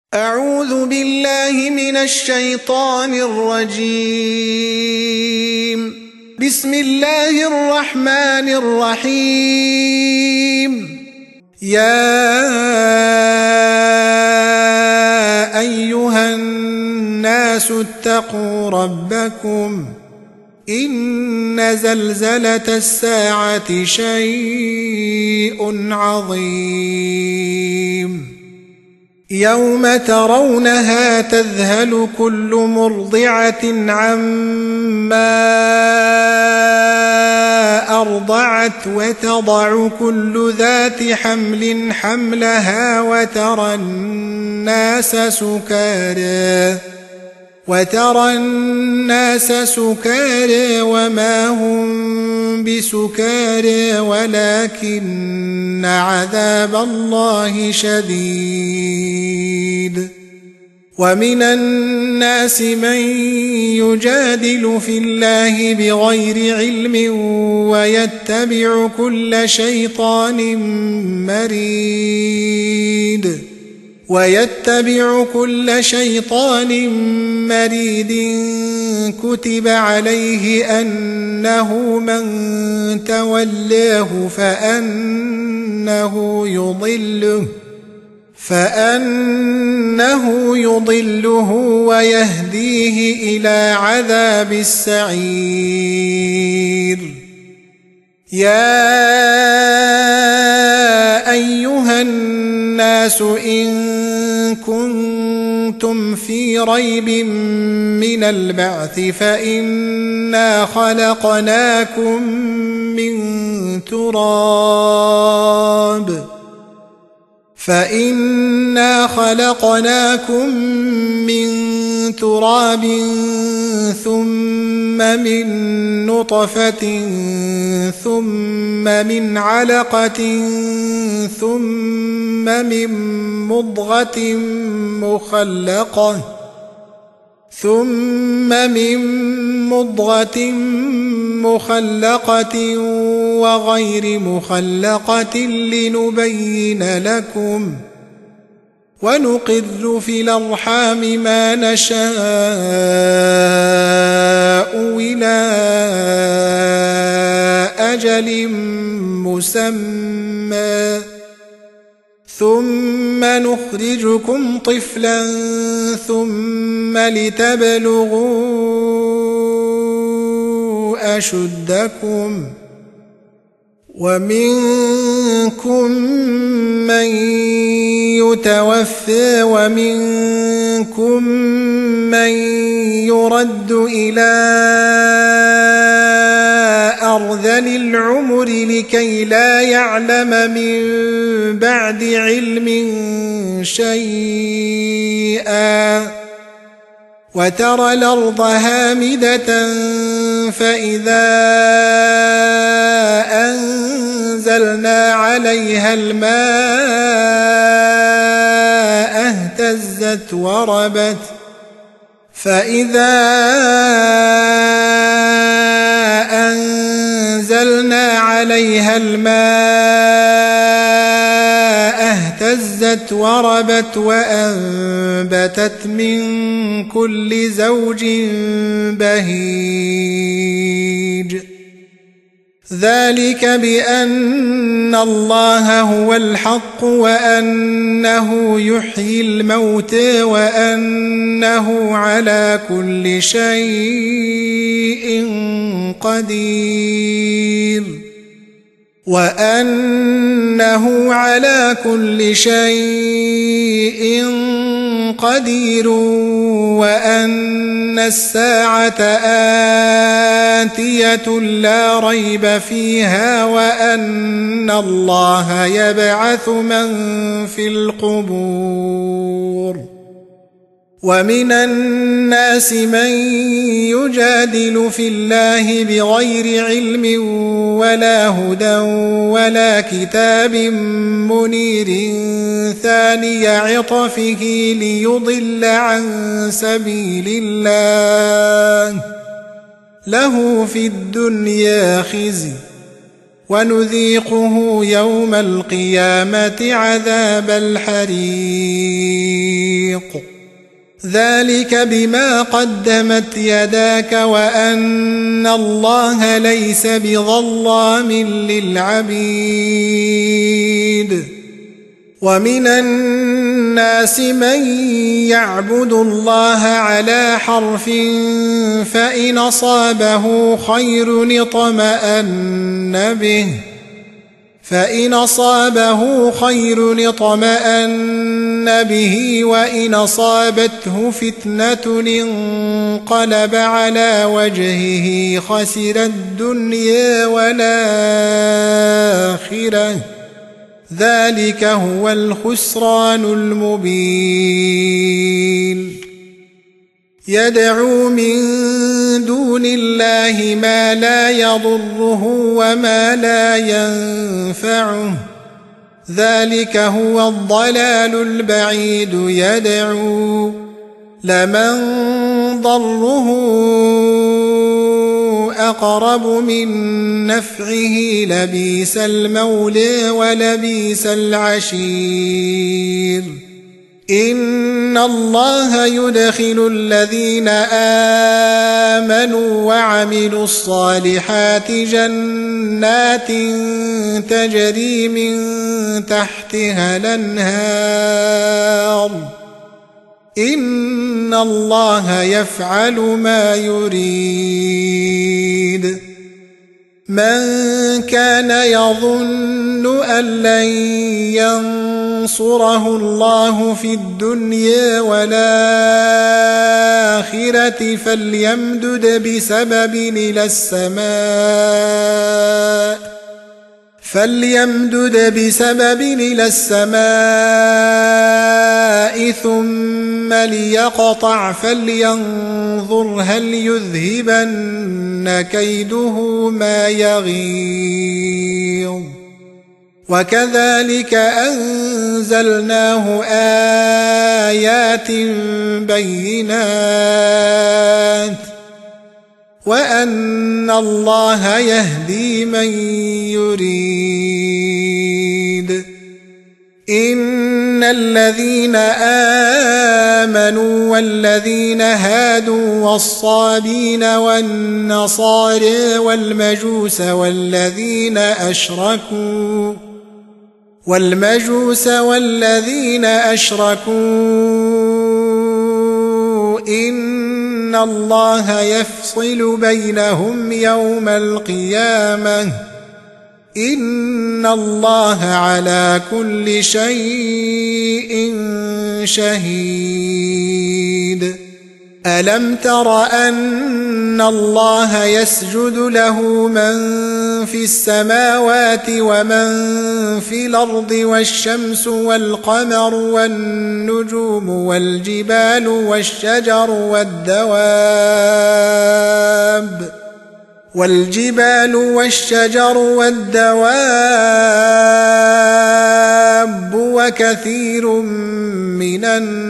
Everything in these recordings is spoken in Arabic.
أعوذ بالله من الشيطان الرجيم. بسم الله الرحمن الرحيم. يا أيها الناس اتقوا ربكم إن زلزلة الساعة شيء عظيم يوم ترونها تذهل كل مرضعة عما أرضعت وتضع كل ذات حمل حملها وترى الناس سكارى وما هم بسكارى ولكن عذاب الله شديد. ومن الناس من يجادل في الله بغير علم ويتبع كل شيطان مريد كتب عليه أنه من تولاه فأنه يضله ويهديه إلى عذاب السعير. يا أيها الناس إن كنتم في ريب من البعث فإنا خلقناكم من تراب ثم من نطفة ثم من علقة ثم من مضغة مخلقة وغير مخلقة لنبين لكم ونقر في الأرحام ما نشاء إلى أجل مسمى ثم نخرجكم طفلا ثم لتبلغوا أشدكم ومنكم من يتوفى ومنكم من يرد إلى أرذل العمر لكي لا يعلم من بعد علم شيئا وترى الأرض هامدة فإذا أنزلنا عليها الماء اهتزت وربت وأنبتت من كل زوج بهيج. ذلك بأن الله هو الحق وأنه يحيي الموتى وأنه على كل شيء قدير وأن الساعة آتية لا ريب فيها وأن الله يبعث من في القبور. ومن الناس من يجادل في الله بغير علم ولا هدى ولا كتاب منير ثاني عطفه ليضل عن سبيل الله له في الدنيا خزي ونذيقه يوم القيامة عذاب الحريق. ذلك بما قدمت يداك وأن الله ليس بظلام للعبيد ومن الناس من يعبد الله على حرف فإن أصابه خير اطمأن به وإن أصابته فتنة انقلب على وجهه خسر الدنيا والآخرة ذلك هو الخسران المبين يدعو من دون الله ما لا يضره وما لا ينفعه ذلك هو الضلال البعيد يدعو لمن ضره أقرب من نفعه لبئس المولى ولبئس العشير إن الله يدخل الذين آمنوا وعملوا الصالحات جنات تجري من تحتها الأنهار إن الله يفعل ما يريد من كان يظن أن لن ينصره الله في الدنيا والآخرة فليمدد بسبب إلى السماء ثم ليقطع فلينظر هل يذهبن كيده ما يغيظ وكذلك أنزلناه آيات بينات وأن الله يهدي من يريد إن الذين آمنوا والذين هادوا والصابين والنصارى والمجوس والذين أشركوا إن الله يفصل بينهم يوم القيامة إن الله على كل شيء شهيد ألم تر أن الله يسجد له من في السماوات ومن في الأرض والشمس والقمر والنجوم والجبال والشجر والدواب وكثير من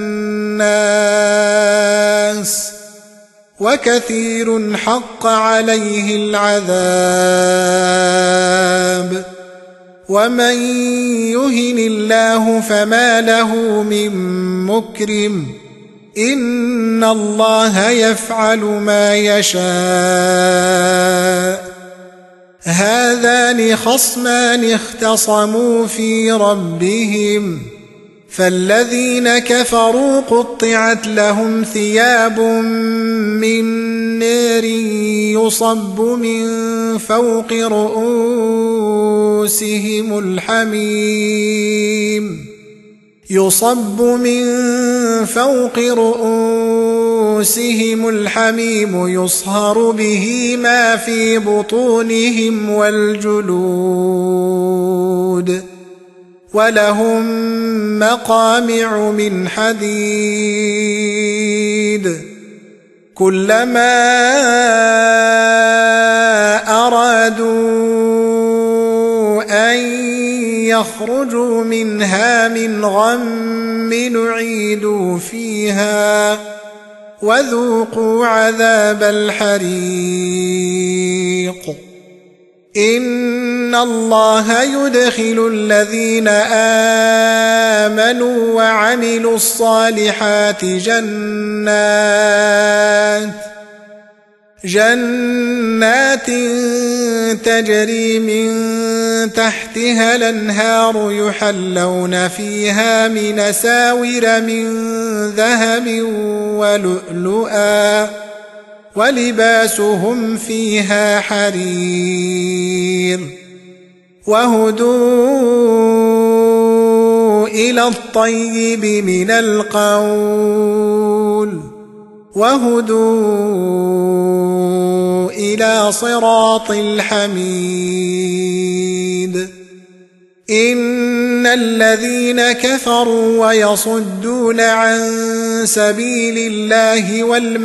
الناس وكثير حق عليه العذاب ومن يهن الله فما له من مكرم إن الله يفعل ما يشاء هذان خصمان اختصموا في ربهم فالذين كفروا قطعت لهم ثياب من نار يصب من فوق رؤوسهم الحميم يصهر به ما في بطونهم والجلود ولهم مقامع من حديد كلما أرادوا أن يخرجوا منها من غم نعيدوا فيها وذوقوا عذاب الحريق إن الله يدخل الذين آمنوا وعملوا الصالحات جنات تجري من تحتها الأنهار يحلون فيها من أساور من ذهب ولؤلؤا ولباسهم فيها حرير وهدوا إلى الطيب من القول وهدوا إلى صراط الحميد إن الذين كفروا ويصدون عن سبيل الله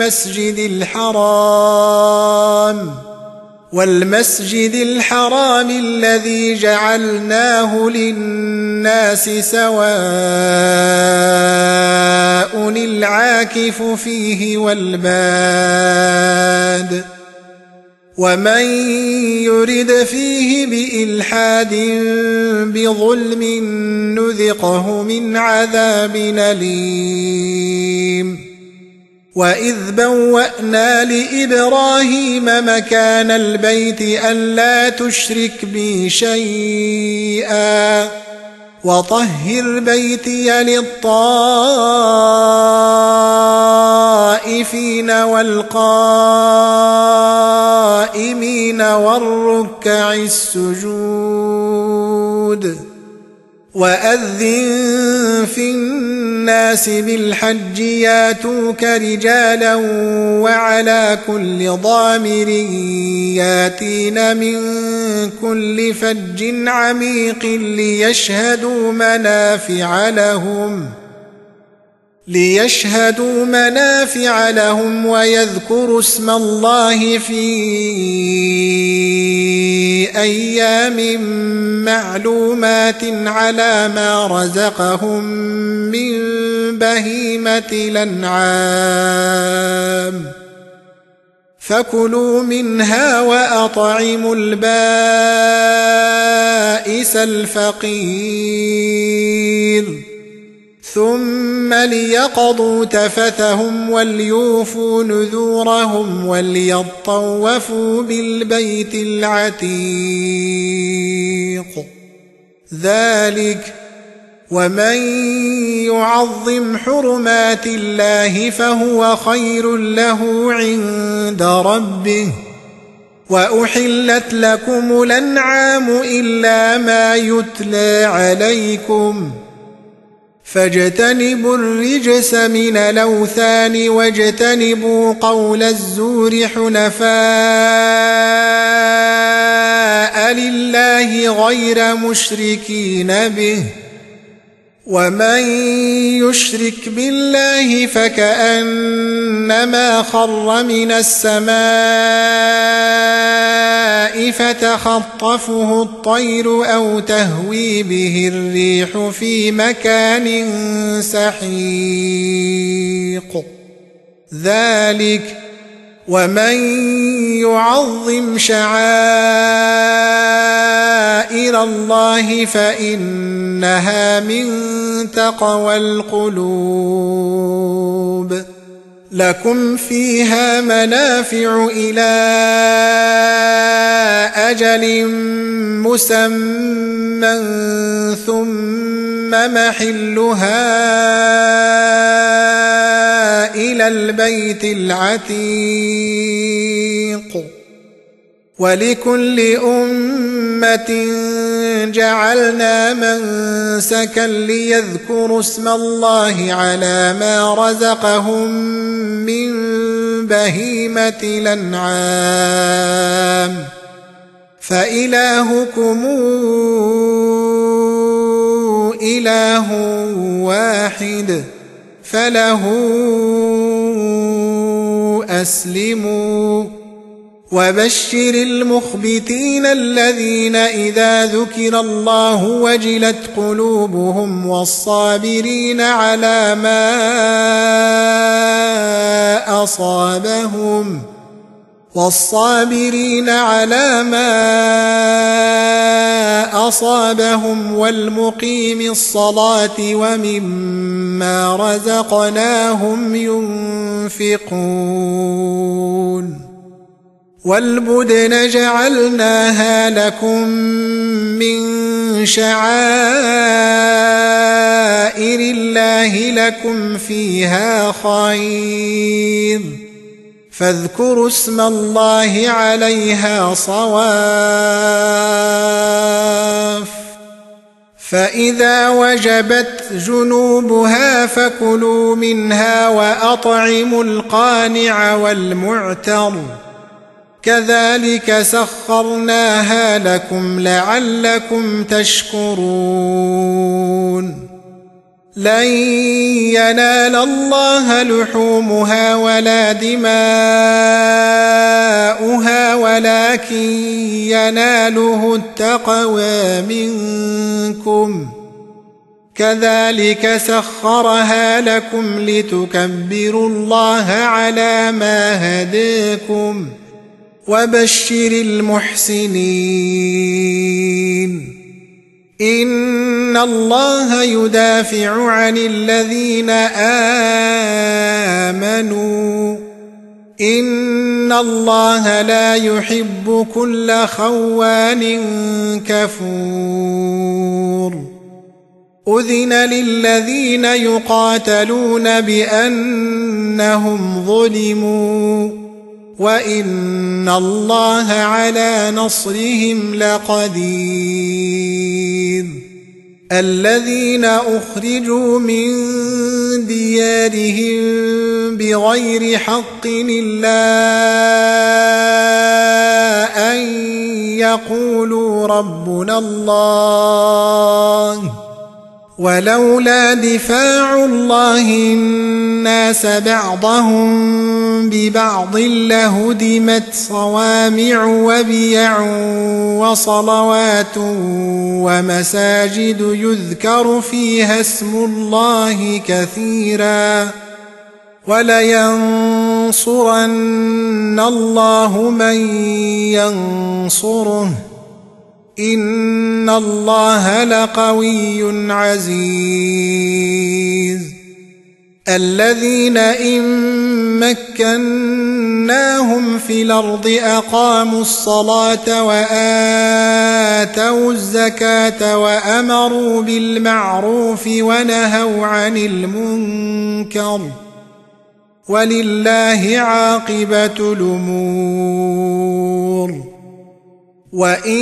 والمسجد الحرام الذي جعلناه للناس سواء العاكف فيه والباد ومن يرد فيه بإلحاد بظلم نذقه من عذاب أليم وإذ بوأنا لإبراهيم مكان البيت ألا تشرك بي شيئا وطهر بيتي للطائفين والقائمين والركع السجود وأذن في الناس بالحج ياتوك رجالا وعلى كل ضامر ياتين من كل فج عميق ليشهدوا منافع لهم ويذكروا اسم الله في أيام معلومات على ما رزقهم من بهيمة الأنعام فكلوا منها وأطعموا البائس الفقير ثم ليقضوا تفثهم وليوفوا نذورهم وليطوفوا بالبيت العتيق ذلك ومن يعظم حرمات الله فهو خير له عند ربه وأحلت لكم الأنعام إلا ما يتلى عليكم فاجتنبوا الرجس من الأوثان واجتنبوا قول الزور حنفاء لله غير مشركين به ومن يشرك بالله فكأنما خر من السماء فتخطفه الطير أو تهوي به الريح في مكان سحيق ذلك ومن يعظم شعائر الله فإنها من تقوى القلوب لكم فيها منافع إلى أجل مسمى ثم محلها إلى البيت العتيق ولكل أمة جعلنا منسكا ليذكروا اسم الله على ما رزقهم من بهيمة الأنعام فإلهكم إله واحد فله أسلموا وبشر المخبتين الذين إذا ذكر الله وجلت قلوبهم والصابرين على ما أصابهم والصابرين على ما أصابهم والمقيم الصلاة ومما رزقناهم ينفقون والبدن جعلناها لكم من شعائر الله لكم فيها خير فاذكروا اسم الله عليها صواف فإذا وجبت جنوبها فكلوا منها وأطعموا القانع والمعتر كذلك سخرناها لكم لعلكم تشكرون لن ينال الله لحومها ولا دماؤها ولكن يناله التقوى منكم كذلك سخرها لكم لتكبروا الله على ما هداكم وبشر المحسنين إن الله يدافع عن الذين آمنوا إن الله لا يحب كل خوان كفور أذن للذين يقاتلون بأنهم ظلموا وإن الله على نصرهم لقدير الذين أخرجوا من ديارهم بغير حق إلا أن يقولوا ربنا الله ولولا دفاع الله الناس بعضهم ببعض لهدمت صوامع وبيع وصلوات ومساجد يذكر فيها اسم الله كثيرا ولينصرن الله من ينصره إن الله لقوي عزيز الذين إن مكناهم في الأرض أقاموا الصلاة وآتوا الزكاة وأمروا بالمعروف ونهوا عن المنكر ولله عاقبة الأمور وإن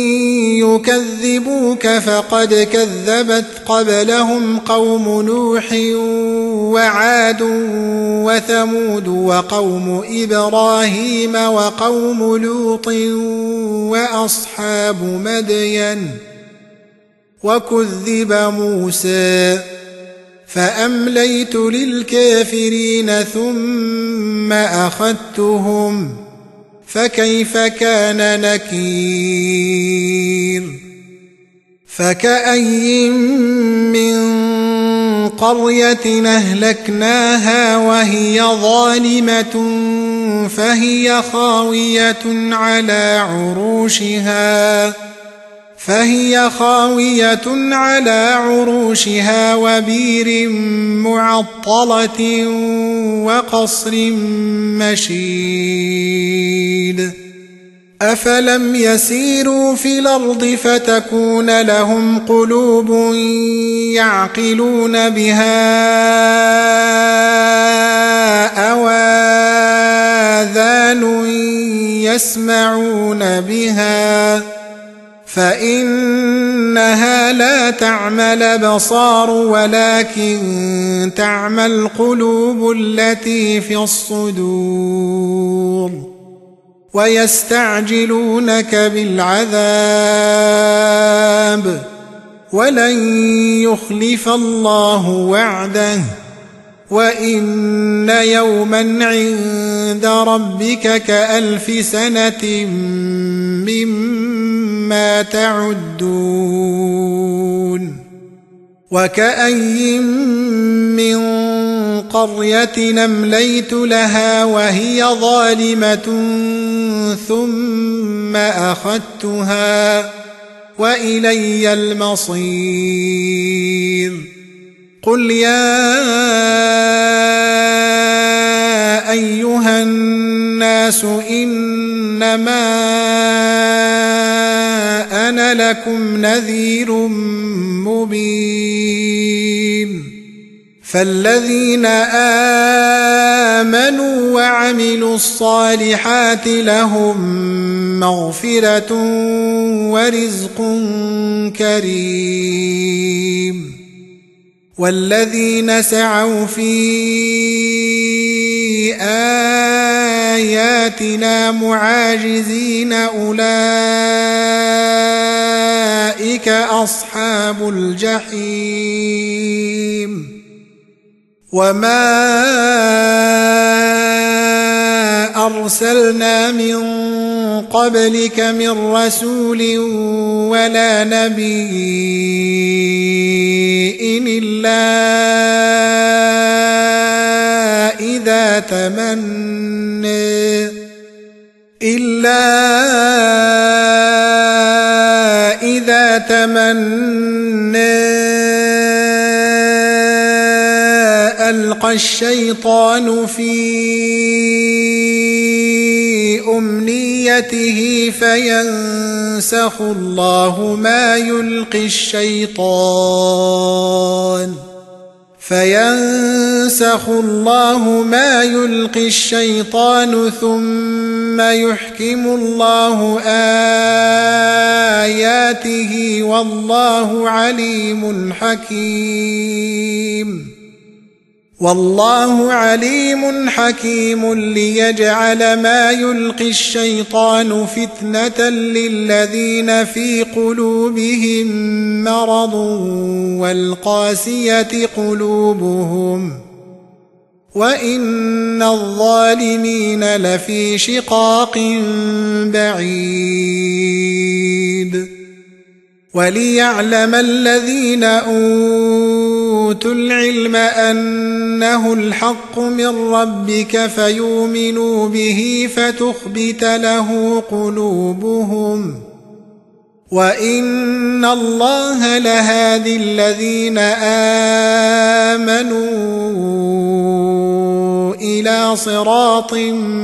يكذبوك فقد كذبت قبلهم قوم نوح وعاد وثمود وقوم إبراهيم وقوم لوط وأصحاب مدين وكذب موسى فأمليت للكافرين ثم أخذتهم فكيف كان نكير فكأي من قرية أهلكناها وهي ظالمة فهي خاوية على عروشها وبير معطلة وقصر مشيد أفلم يسيروا في الأرض فتكون لهم قلوب يعقلون بها أو آذان يسمعون بها فإنها لا تعمى الأبصار ولكن تعمى القلوب التي في الصدور ويستعجلونك بالعذاب ولن يخلف الله وعده وإن يوما عند ربك كألف سنة مما تعدون وكأي من قرية أمليت لها وهي ظالمة ثم أخذتها وإلي المصير قل يا أيها الناس إنما أنا لكم نذير مبين فالذين آمنوا وعملوا الصالحات لهم مغفرة ورزق كريم والذين سعوا في آياتنا معاجزين أولئك أصحاب الجحيم وما أرسلنا من قبلك من رسول ولا نبي إلا إذا تمنى ألقى الشيطان في أمنيته فينسخ الله ما يلقي الشيطان ثم يحكم الله آياته والله عليم حكيم ليجعل ما يلقي الشيطان فتنة للذين في قلوبهم مرض والقاسية قلوبهم وإن الظالمين لفي شقاق بعيد وليعلم الذين أوتوا العلم أنه الحق من ربك فيؤمنوا به فتخبت له قلوبهم وإن الله لهادي الذين آمنوا إلى صراط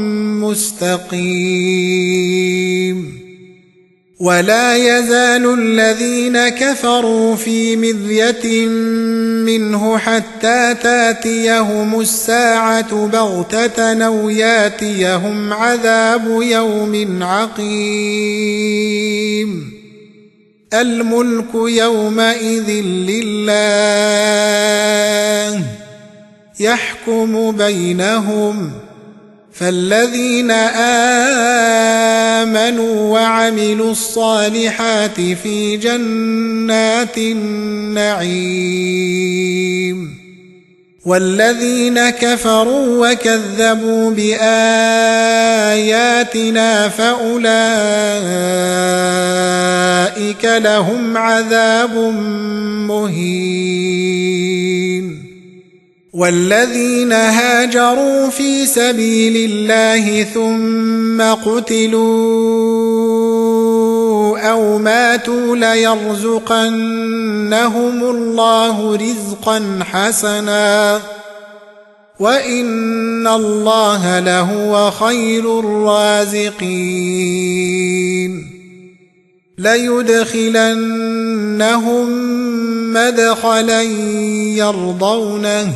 مستقيم ولا يزال الذين كفروا في مرية منه حتى تاتيهم الساعة بغتة أو ياتيهم عذاب يوم عقيم الملك يومئذ لله يحكم بينهم فالذين آمنوا وعملوا الصالحات في جنات النعيم والذين كفروا وكذبوا بآياتنا فأولئك لهم عذاب مهين والذين هاجروا في سبيل الله ثم قتلوا أو ماتوا ليرزقنهم الله رزقا حسنا وإن الله لهو خير الرازقين ليدخلنهم مدخلا يرضونه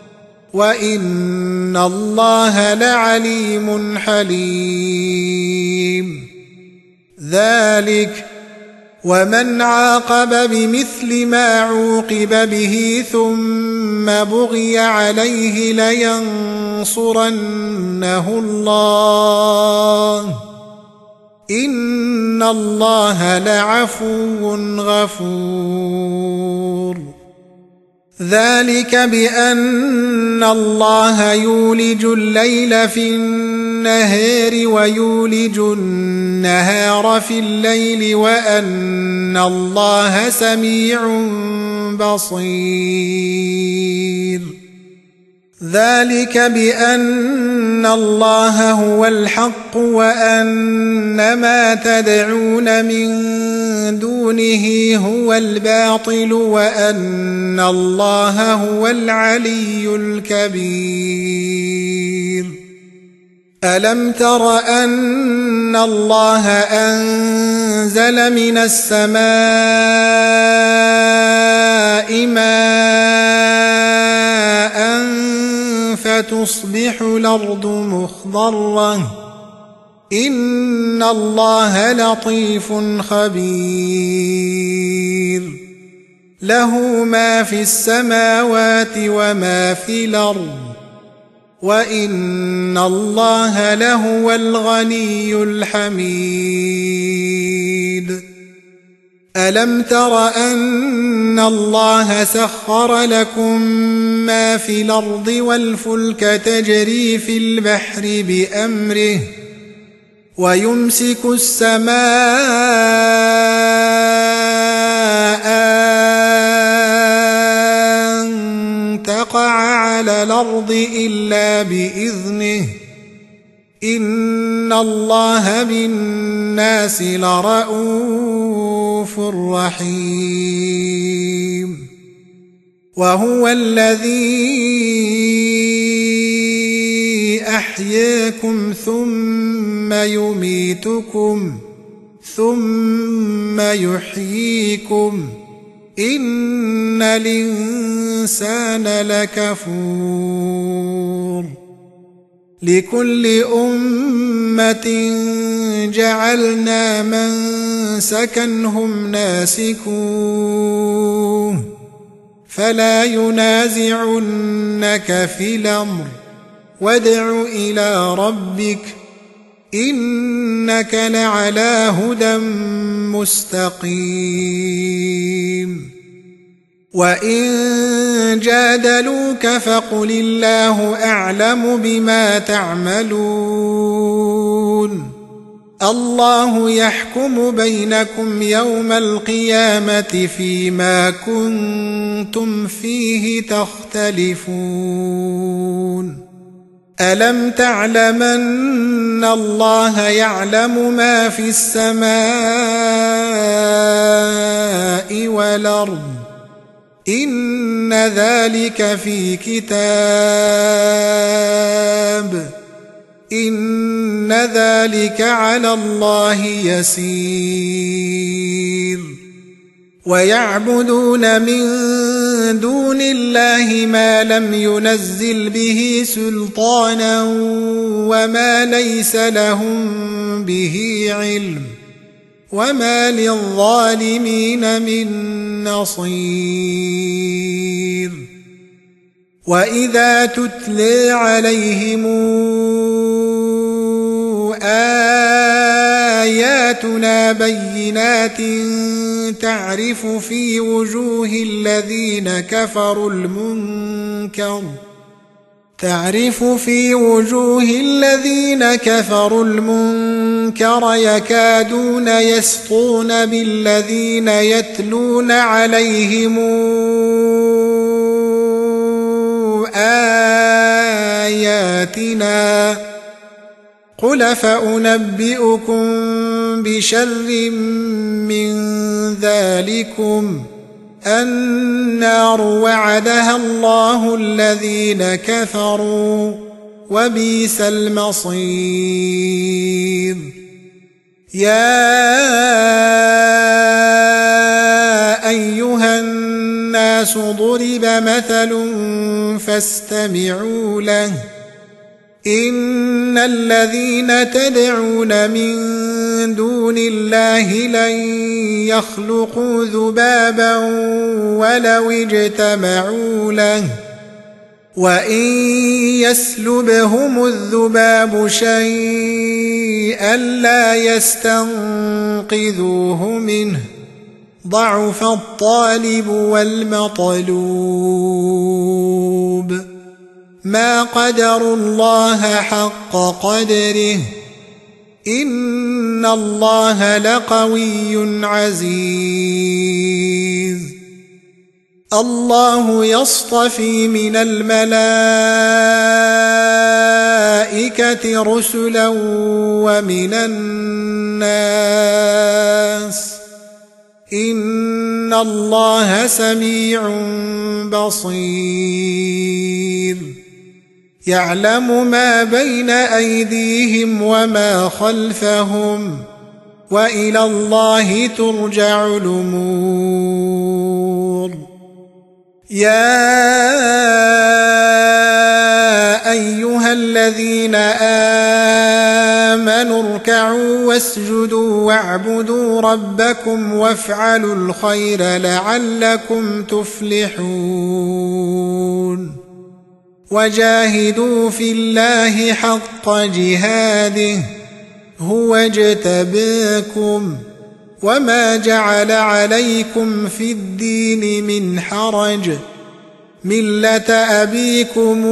وإن الله لعليم حليم ذلك ومن عاقب بمثل ما عوقب به ثم بغي عليه لينصرنه الله إن الله لعفو غفور ذلك بأن الله يولج الليل في النهار ويولج النهار في الليل وأن الله سميع بصير ذلك بأن الله هو الحق وأن ما تدعون من دونه هو الباطل وأن الله هو العلي الكبير ألم تر أن الله أنزل من السماء ماء فتصبح الأرض مخضرة إن الله لطيف خبير له ما في السماوات وما في الأرض وإن الله لهو الغني الحميد ألم تر أن الله سخر لكم ما في الأرض والفلك تجري في البحر بأمره ويمسك السماء أن تقع على الأرض إلا بإذنه إن الله بالناس لرءوف رحيم وهو الذي أحياكم ثم يميتكم ثم يحييكم إن الإنسان لكفور لكل أمة جعلنا منسكا هم ناسكوه فلا ينازعنك في الأمر وادع إلى ربك إنك لعلى هدى مستقيم وإن جادلوك فقل الله أعلم بما تعملون الله يحكم بينكم يوم القيامة فيما كنتم فيه تختلفون ألم تعلمن الله يعلم ما في السماء والأرض إن ذلك في كتاب إن ذلك على الله يسير ويعبدون من دون الله ما لم ينزل به سلطانا وما ليس لهم به علم وما للظالمين من نصير وإذا تتلى عليهم آياتنا بينات تعرف في وجوه الذين كفروا المنكر يكادون يسطون بالذين يتلون عليهم آياتنا قل فأنبئكم بشر من ذلكم النار وعدها الله الذين كفروا وبئس المصير يا أيها الناس ضرب مثل فاستمعوا له إن الذين تدعون من دون الله لن يخلقوا ذبابا ولو اجتمعوا له وإن يسلبهم الذباب شيئا لا يستنقذوه منه ضعف الطالب والمطلوب ما قدروا الله حق قدره إن الله لقوي عزيز الله يصطفي من الملائكة رسلا ومن الناس إن الله سميع بصير يعلم ما بين أيديهم وما خلفهم وإلى الله ترجع الأمور يا أيها الذين آمنوا اركعوا واسجدوا واعبدوا ربكم وافعلوا الخير لعلكم تفلحون وجاهدوا في الله حق جهاده هو اجتباكم وما جعل عليكم في الدين من حرج ملة أبيكم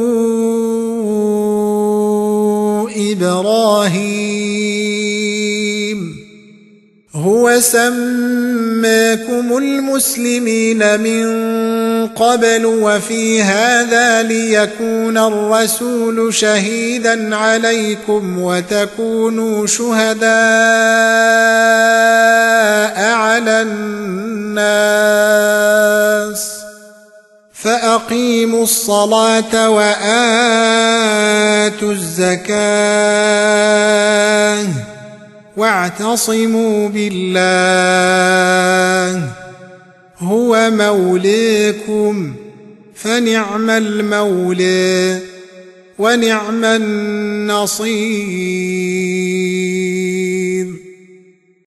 إبراهيم هو سماكم المسلمين من قبل وفي هذا ليكون الرسول شهيدا عليكم وتكونوا شهداء على الناس فأقيموا الصلاة وآتوا الزكاة واعتصموا بالله هو مولاكم فنعم المولى ونعم النصير